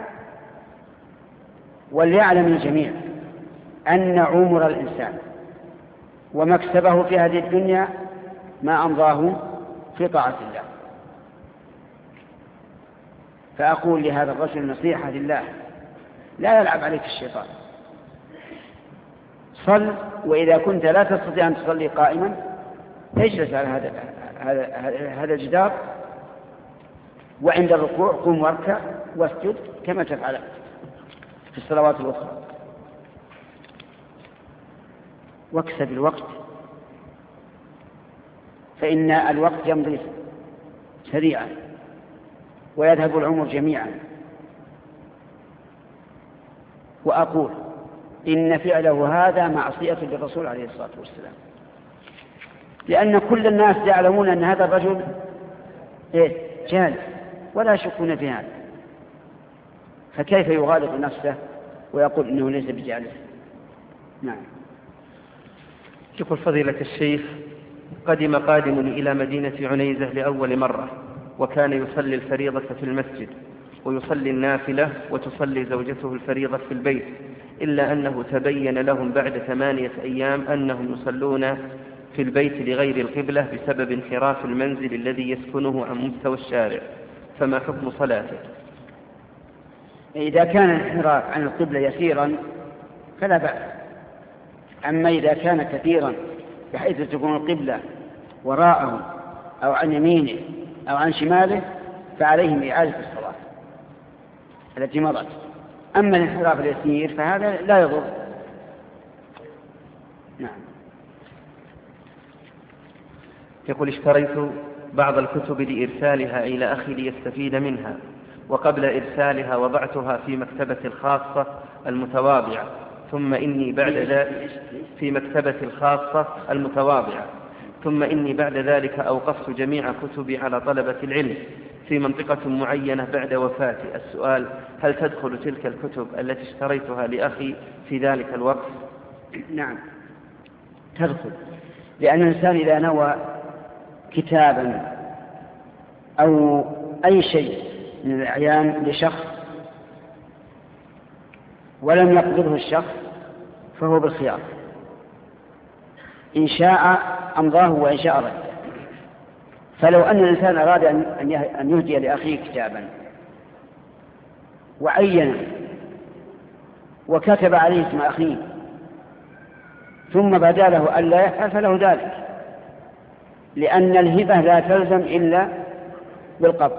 وليعلم الجميع أن عمر الإنسان ومكسبه في هذه الدنيا ما أمضاه في طاعة الله. فأقول لهذا الرجل نصيحة لله لا يلعب عليك الشيطان. صل، وإذا كنت لا تستطيع أن تصلي قائما اجلس على هذا هذا هذا الجدار، وعند الركوع قم واركع واسجد كما تفعل في الصلوات الأخرى. واكسب الوقت، فإن الوقت يمضي سريعا ويذهب العمر جميعا. وأقول إن فعله هذا معصية للرسول عليه الصلاة والسلام، لأن كل الناس يعلمون أن هذا الرجل جالس ولا يشكون في هذا، فكيف يغالط نفسه ويقول إنه ليس بجالس؟ نعم. يقول فضيلة الشيخ: قدم قادم إلى مدينة عنيزة لأول مرة، وكان يصلي الفريضة في المسجد ويصلي النافلة وتصلي زوجته الفريضة في البيت، إلا أنه تبين لهم بعد ثمانية أيام أنهم يصلون في البيت لغير القبلة بسبب انحراف المنزل الذي يسكنه عن مستوى الشارع، فما حكم صلاته؟ إذا كان الانحراف عن القبلة يسيرا فلا بأس، أما إذا كان كثيرا بحيث تكون القبلة وراءه أو عن يمينه أو عن شماله فعليهم إعادة الصلاة التي مضت. أما الانحراف اليسير فهذا لا يضر. نعم. يقول: اشتريت بعض الكتب لإرسالها إلى أخي ليستفيد منها، وقبل إرسالها وضعتها في مكتبة الخاصة المتواضعة، ثم إني بعد ذلك في مكتبة الخاصة المتواضعة ثم إني بعد ذلك أوقفت جميع كتبي على طلبة العلم في منطقة معينة بعد وفاتي. السؤال: هل تدخل تلك الكتب التي اشتريتها لأخي في ذلك الوقت؟ نعم تدخل، لأن الإنسان إذا نوى كتابا أو أي شيء من الأعيان لشخص ولم يقبضه الشخص فهو بالخيار، إن شاء أمضاه وإن شاء رد. فلو أن الإنسان أراد أن يهدي لأخيه كتابا وعين وكتب عليه اسم أخيه ثم بدا له ألا يفعل فله ذلك، لأن الهبة لا تلزم إلا بالقبض.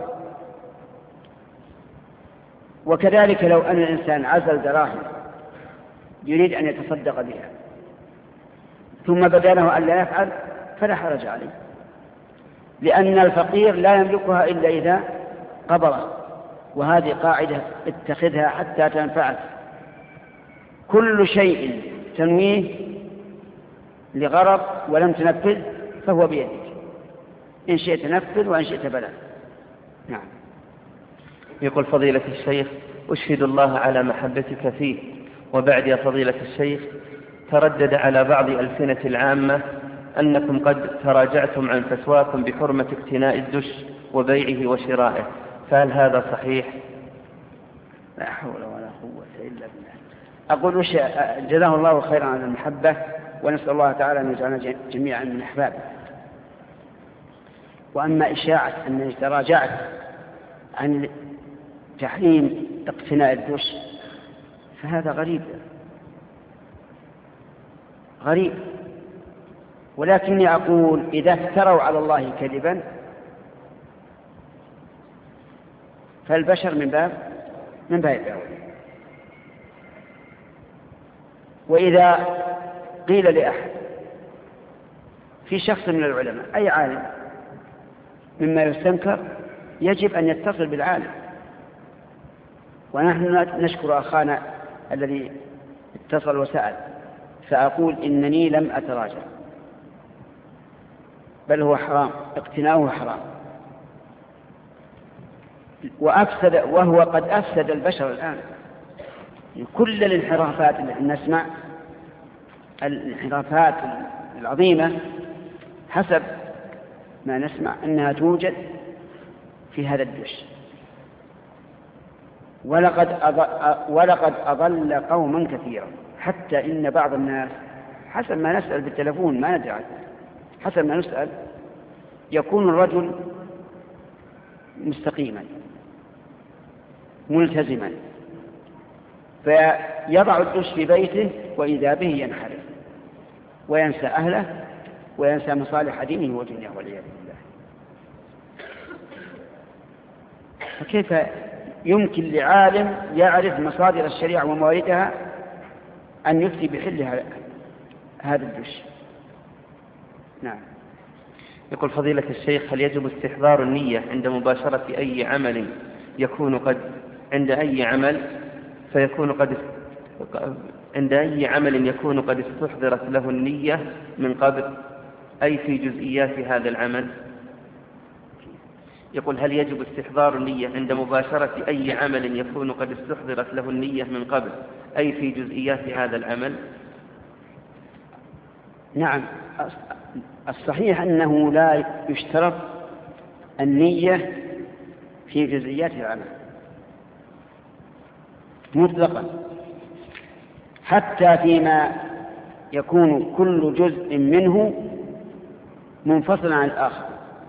وكذلك لو أن الإنسان عزل دراهم يريد أن يتصدق بها ثم بدا له ألا يفعل فلا حرج عليه، لأن الفقير لا يملكها إلا إذا قبضها، وهذه قاعدة اتخذها حتى تنفعك. كل شيء تنويه لغرض ولم تنفذ فهو بيدك، إن شئت نفذ وإن شئت بلغ. نعم. يقول فضيلة الشيخ: أشهد الله على محبتك فيه، وبعد يا فضيلة الشيخ تردد على بعض ألسنة العامة أنكم قد تراجعتم عن فتواكم بحرمة اقتناء الدش وبيعه وشرائه، فهل هذا صحيح؟ لا حول ولا قوة إلا بالله. أقول وش جزاه الله خيرا على المحبة، ونسأل الله تعالى أن يجعلنا جميعا من أحبابه. وأما إشاعة أنني تراجعت عن تحريم اقتناء الدش فهذا غريب غريب ولكني أقول إذا افتروا على الله كذبا فالبشر من باب من باب أولى. وإذا قيل لأحد في شخص من العلماء أي عالم مما يستنكر يجب أن يتصل بالعالم. ونحن نشكر أخانا الذي اتصل وسأل، فأقول إنني لم أتراجع، بل هو حرام، اقتناؤه حرام وأفسد، وهو قد أفسد البشر الآن. كل الانحرافات التي نسمع، الانحرافات العظيمة حسب ما نسمع أنها توجد في هذا الدش. ولقد أضل, ولقد أضل قوما كثيرا، حتى إن بعض الناس حسب ما نسأل بالتلفون ما ندري، حسب ما نسأل يكون الرجل مستقيما ملتزما فيضع الدش في بيته وإذا به ينحرف وينسى أهله وينسى مصالح دينه ودنياه والعياذ بالله. فكيف يمكن لعالم يعرف مصادر الشريعة ومواردها أن يفتي بحل هذا الدش؟ نعم. يقول فضيلة الشيخ: هل يجب استحضار النية عند مباشرة أي عمل يكون قد عند أي عمل فيكون قد عند أي عمل يكون قد استحضرت له النية من قبل، أي في جزئيات هذا العمل؟ يقول: هل يجب استحضار النية عند مباشرة أي عمل يكون قد استحضرت له النية من قبل، أي في جزئيات هذا العمل؟ نعم، الصحيح أنه لا يشترط النية في جزئيات العمل مطلقا، حتى فيما يكون كل جزء منه منفصلا عن الآخر.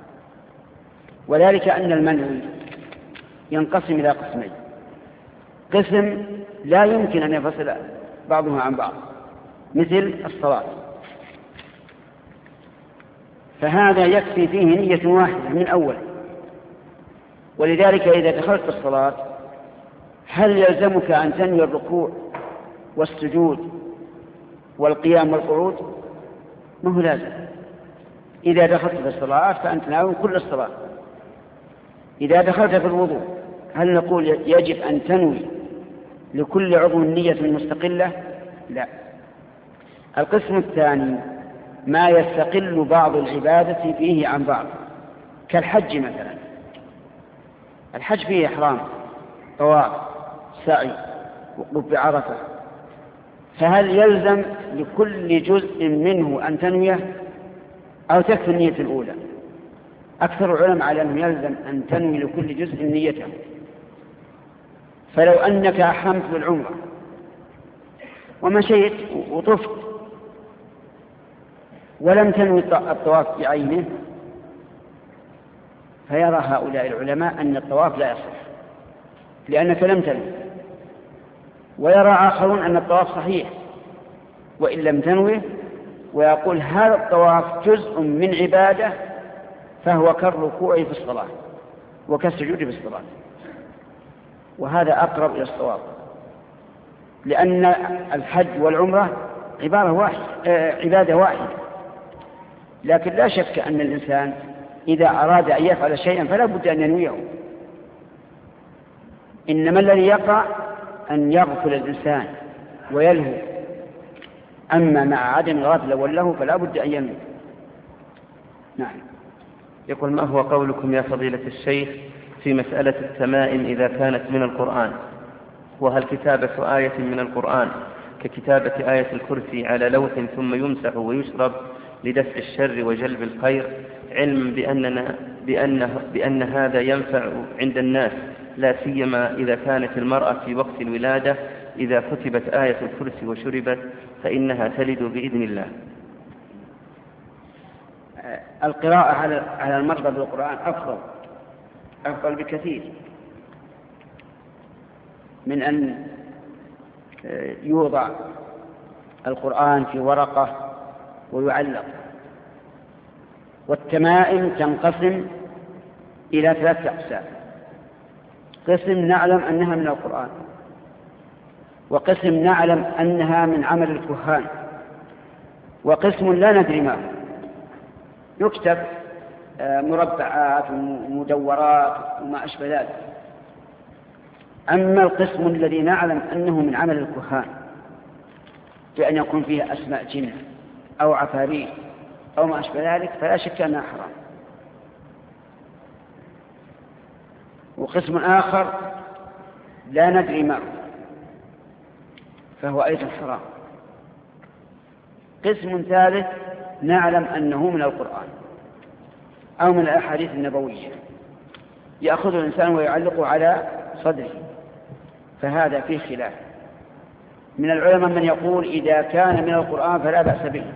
وذلك أن المنهي ينقسم إلى قسمين: قسم لا يمكن أن ينفصل بعضها عن بعض مثل الصلاة، فهذا يكفي فيه نية واحدة من أول. ولذلك إذا دخلت الصلاة هل يلزمك أن تنوي الركوع والسجود والقيام والقعود؟ ما هو لازم. إذا دخلت في الصلاة فأنت ناوي كل الصلاة. إذا دخلت في الوضوء هل نقول يجب أن تنوي لكل عضو نية مستقلة؟ لا. القسم الثاني ما يستقل بعض العبادة فيه عن بعض، كالحج مثلا. الحج فيه إحرام، طواف، سعي، وقوف بعرفة، فهل يلزم لكل جزء منه أن تنويه أو تكفي النية الأولى؟ أكثر العلماء على أنه يلزم أن تنوي لكل جزء نيته. فلو أنك أحرمت بالعمرة ومشيت وطفت ولم تنوي الطواف بعينه، فيرى هؤلاء العلماء أن الطواف لا يصح لأنك لم تنوي، ويرى آخرون أن الطواف صحيح وإن لم تنوي، ويقول هذا الطواف جزء من عبادة فهو كالركوع في الصلاة وكالسجود في الصلاة. وهذا أقرب إلى الصواب، لأن الحج والعمرة عبارة واحدة، عبادة واحدة. لكن لا شك أن الإنسان إذا أراد أن يفعل شيئا فلا بد أن ينويه، إنما الذي يقع أن يغفل الإنسان ويلهو، أما مع عدم الغفلة واللهو فلا بد أن ينوي. نعم. يقول: ما هو قولكم يا فضيلة الشيخ في مسألة التمائم إذا كانت من القرآن؟ وهل كتابة آية من القرآن ككتابة آية الكرسي على لوح ثم يمسح ويشرب لدفع الشر وجلب الخير، علما بأننا بأن, بأن هذا ينفع عند الناس، لا سيما إذا كانت المرأة في وقت الولادة إذا كتبت آية الكرسي وشربت فإنها تلد بإذن الله؟ القراءة على المرضى بالقرآن أفضل أفضل بكثير من أن يوضع القرآن في ورقة ويعلق. والتمائم تنقسم إلى ثلاثة أقسام: قسم نعلم أنها من القرآن، وقسم نعلم أنها من عمل الكهان، وقسم لا ندري ما هو، يكتب مربعات ومدورات وما أشبه ذلك. أما القسم الذي نعلم أنه من عمل الكهان بأن يكون فيه أسماء جن أو عفاريت أو ما أشبه ذلك فلا شك أنها حرام. وقسم آخر لا ندري ما هو فهو أيضا حرام. قسم ثالث نعلم أنه من القرآن أو من الأحاديث النبوية يأخذ الإنسان ويعلقه على صدره، فهذا فيه خلاف. من العلماء من يقول إذا كان من القرآن فلا بأس به،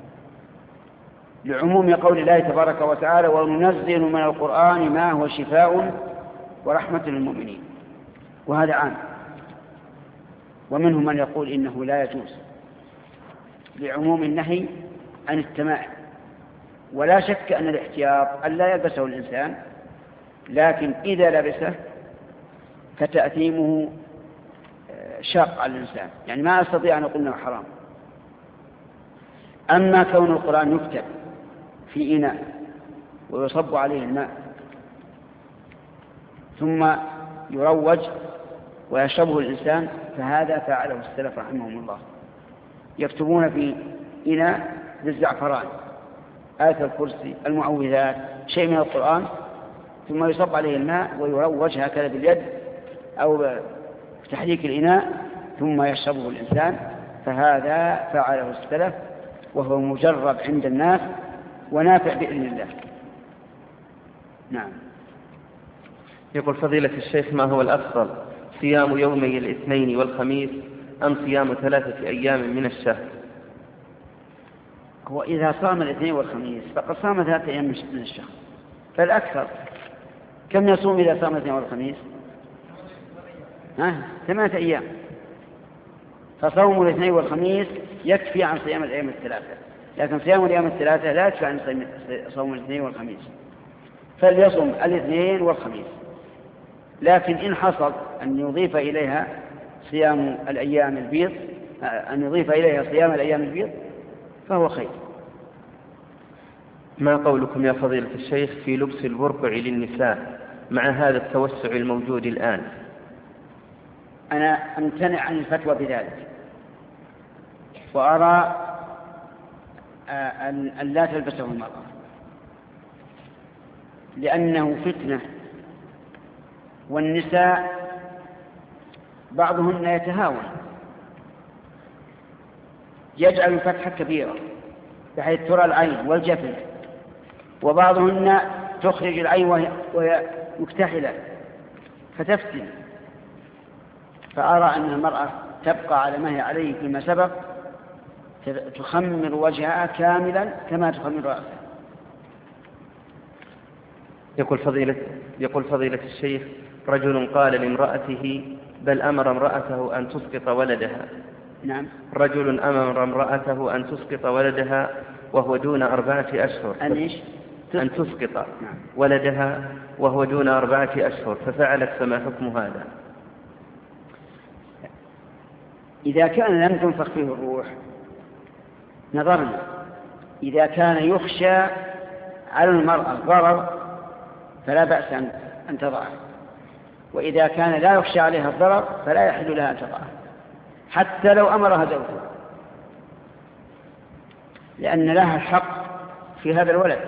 لعموم قول الله تبارك وتعالى: وننزل من القرآن ما هو شفاء ورحمة للمؤمنين، وهذا عام. ومنهم من يقول إنه لا يجوز لعموم النهي عن التمائم. ولا شك أن الاحتياط أن لا يلبسه الإنسان، لكن إذا لبسه فتأثيمه شاق على الإنسان، يعني ما أستطيع أن أقول أنه حرام. أما كون القرآن يكتب في إناء ويصب عليه الماء ثم يروج ويشربه الإنسان فهذا فعله السلف رحمهم الله، يكتبون في إناء بالزعفران آية الكرسي المعوذات شيء من القرآن ثم يصب عليه الماء ويروج هكذا باليد أو بتحريك الإناء ثم يشربه الإنسان، فهذا فعله السلف وهو مجرب عند الناس ونافع بإذن الله. نعم. يقول فضيلة الشيخ ما هو الأفضل، صيام يومي الاثنين والخميس أم صيام ثلاثة أيام من الشهر؟ هو إذا صام الاثنين والخميس فقد صام ثلاثة أيام من الشهر، فالأكثر كم يصوم إذا صام الاثنين والخميس؟ ها ثمانية أيام، فصوم الاثنين والخميس يكفي عن صيام الأيام الثلاثة، لكن صيام الأيام الثلاثة لا يكفي عن صوم الاثنين والخميس، فليصوم الاثنين والخميس. لكن إن حصل أن يضيف إليها صيام الأيام البيض أن يضيف إليها صيام الأيام البيض فهو خير. ما قولكم يا فضيلة الشيخ في لبس البرقع للنساء مع هذا التوسع الموجود الآن؟ أنا أمتنع عن الفتوى بذلك، وأرى أن لا تلبسه المرأة لأنه فتنة، والنساء بعضهن يتهاون يجعل الفتحة كبيرة بحيث ترى العين والجفن، وبعضهن تخرج العين وهي مكتحلة فتفتن. فأرى أن المرأة تبقى على ما هي عليه فيما سبق، تخمر وجهها كاملا كما تخمر رأسها. يقول فضيلة, يقول فضيلة الشيخ رجل قال لامرأته بل أمر امرأته أن تسقط ولدها. نعم. رجل أمر امرأته أن تسقط ولدها وهو دون أربعة أشهر. أن إيش؟ أن تسقط نعم. ولدها وهو دون أربعة أشهر ففعلت، فما حكم هذا؟ إذا كان لم تنفخ فيه الروح نظرنا، إذا كان يخشى على المرأة ضرر فلا بأس أن تضعه، وإذا كان لا يخشى عليها الضرر فلا يحل لها أن تضعه حتى لو أمرها زوجها، لأن لها الحق في هذا الولد.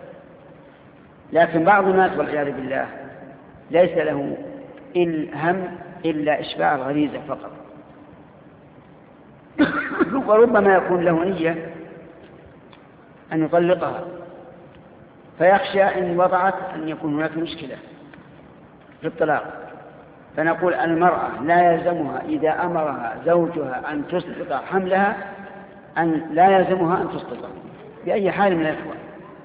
لكن بعض الناس والعياذ بالله ليس له الهم إلا إشباع الغريزة فقط، وربما يكون له نية أن يطلقها فيخشى إن وضعت أن يكون هناك مشكلة في الطلاق. فنقول المرأة لا يلزمها إذا أمرها زوجها أن تسقط حملها أن لا يلزمها أن تسقطه بأي حال من الأحوال.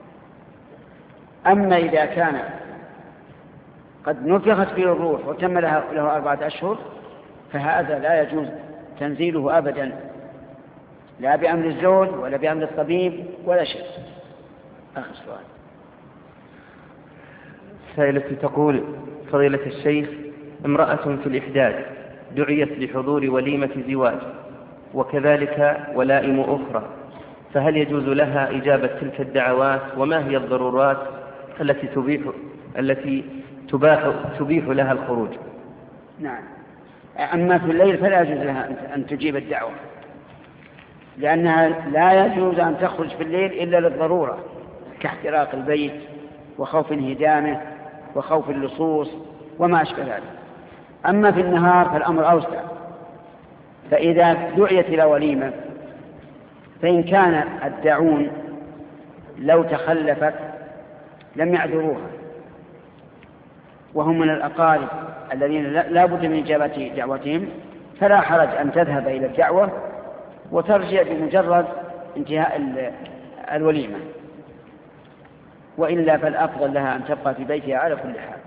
أما إذا كان قد نفخت فيه الروح وتم له أربعة أشهر فهذا لا يجوز تنزيله أبدا، لا بأمر الزوج ولا بأمر الطبيب ولا شيء. آخر سؤال. سائلة تقول فضيلة الشيخ امرأة في الإحداث دعيت لحضور وليمة زواج وكذلك ولائم أخرى، فهل يجوز لها إجابة تلك الدعوات؟ وما هي الضرورات التي تبيح التي تباح تبيح لها الخروج؟ نعم. أما في الليل فلا يجوز لها أن تجيب الدعوة، لأنها لا يجوز أن تخرج في الليل إلا للضرورة كاحتراق البيت وخوف انهدامه وخوف اللصوص وما أشبه ذلك. أما في النهار فالأمر أوسع، فإذا دعيت إلى وليمة فإن كان الداعون لو تخلفت لم يعذروها وهم من الأقارب الذين لا بد من إجابة دعوتهم، فلا حرج أن تذهب إلى الدعوة وترجع بمجرد انتهاء الوليمة، وإلا فالأفضل لها أن تبقى في بيتها على كل حال.